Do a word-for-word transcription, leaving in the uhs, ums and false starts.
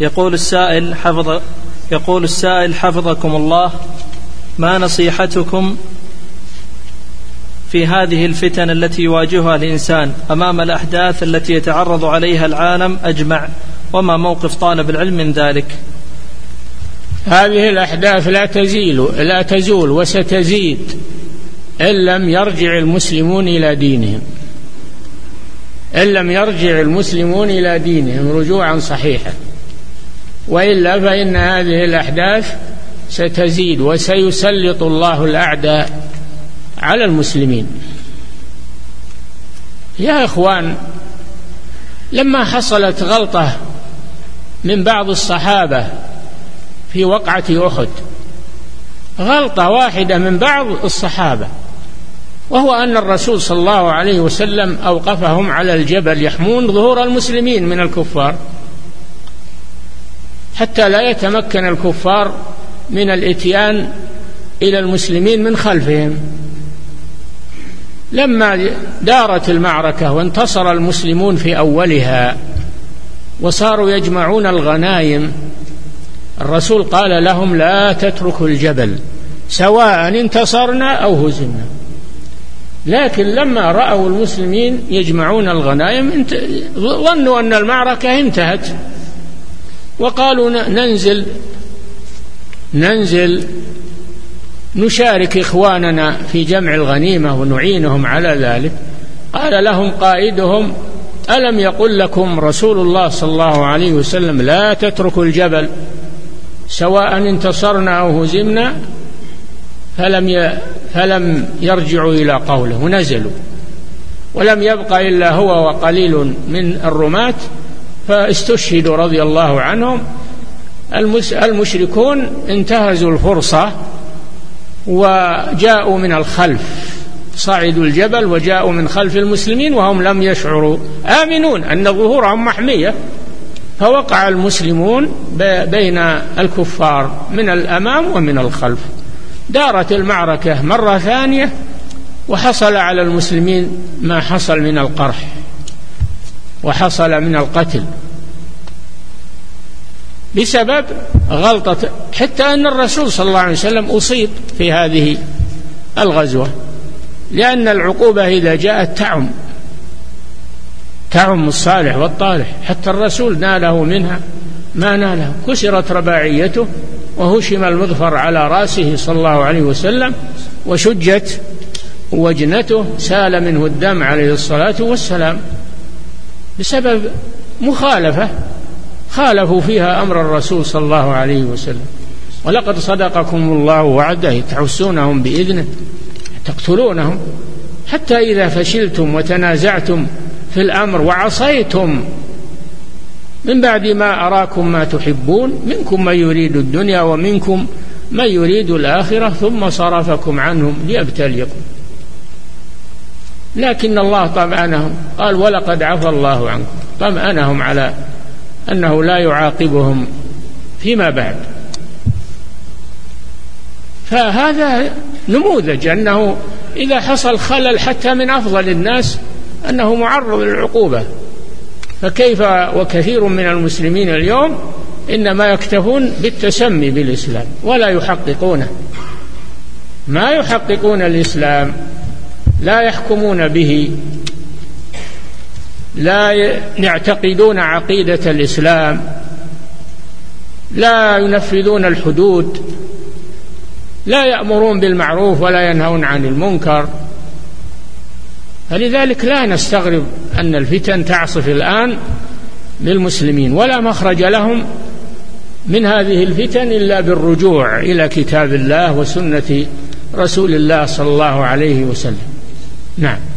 يقول السائل حفظ يقول السائل حفظكم الله: ما نصيحتكم في هذه الفتن التي يواجهها الإنسان أمام الأحداث التي يتعرض عليها العالم أجمع، وما موقف طالب العلم من ذلك؟ هذه الأحداث لا تزيل لا تزول وستزيد إن لم يرجع المسلمون إلى دينهم إن لم يرجع المسلمون إلى دينهم رجوعا صحيحا، وإلا فإن هذه الأحداث ستزيد وسيسلط الله الأعداء على المسلمين. يا إخوان، لما حصلت غلطة من بعض الصحابة في وقعة أحد، غلطة واحدة من بعض الصحابة، وهو أن الرسول صلى الله عليه وسلم أوقفهم على الجبل يحمون ظهور المسلمين من الكفار حتى لا يتمكن الكفار من الإتيان إلى المسلمين من خلفهم. لما دارت المعركة وانتصر المسلمون في أولها وصاروا يجمعون الغنائم، الرسول قال لهم: لا تتركوا الجبل سواء انتصرنا أو هزمنا. لكن لما رأوا المسلمين يجمعون الغنائم ظنوا أن المعركة انتهت، وقالوا: ننزل ننزل نشارك إخواننا في جمع الغنيمة ونعينهم على ذلك. قال لهم قائدهم: ألم يقل لكم رسول الله صلى الله عليه وسلم لا تتركوا الجبل سواء انتصرنا أو هزمنا؟ فلم فلم يرجعوا إلى قوله ونزلوا، ولم يبق إلا هو وقليل من الرماة فاستشهدوا رضي الله عنهم. المشركون انتهزوا الفرصة وجاءوا من الخلف، صعدوا الجبل وجاءوا من خلف المسلمين وهم لم يشعروا، آمنون أن ظهورهم محمية، فوقع المسلمون بين الكفار من الأمام ومن الخلف. دارت المعركة مرة ثانية وحصل على المسلمين ما حصل من القرح وحصل من القتل بسبب غلطة، حتى أن الرسول صلى الله عليه وسلم أصيب في هذه الغزوة، لأن العقوبة إذا جاءت تعم تعم الصالح والطالح، حتى الرسول ناله منها ما ناله، كسرت رباعيته وهشم المظفر على رأسه صلى الله عليه وسلم وشجت وجنته، سال منه الدم عليه الصلاة والسلام بسبب مخالفة خالفوا فيها أمر الرسول صلى الله عليه وسلم. ولقد صدقكم الله وعده تحسونهم بإذنه تقتلونهم حتى إذا فشلتم وتنازعتم في الأمر وعصيتم من بعد ما أراكم ما تحبون منكم من يريد الدنيا ومنكم من يريد الآخرة ثم صرفكم عنهم ليبتليكم. لكن الله طمأنهم، قال: ولقد عفى الله عنكم، طمأنهم على أنه لا يعاقبهم فيما بعد. فهذا نموذج أنه إذا حصل خلل حتى من أفضل الناس أنه معرض للعقوبة. فكيف وكثير من المسلمين اليوم إنما يكتفون بالتسمي بالإسلام ولا يحققونه، ما يحققون الإسلام، لا يحكمون به، لا يعتقدون عقيدة الإسلام، لا ينفذون الحدود، لا يأمرون بالمعروف ولا ينهون عن المنكر. فلذلك لا نستغرب أن الفتن تعصف الآن للمسلمين، ولا مخرج لهم من هذه الفتن إلا بالرجوع إلى كتاب الله وسنة رسول الله صلى الله عليه وسلم. نعم.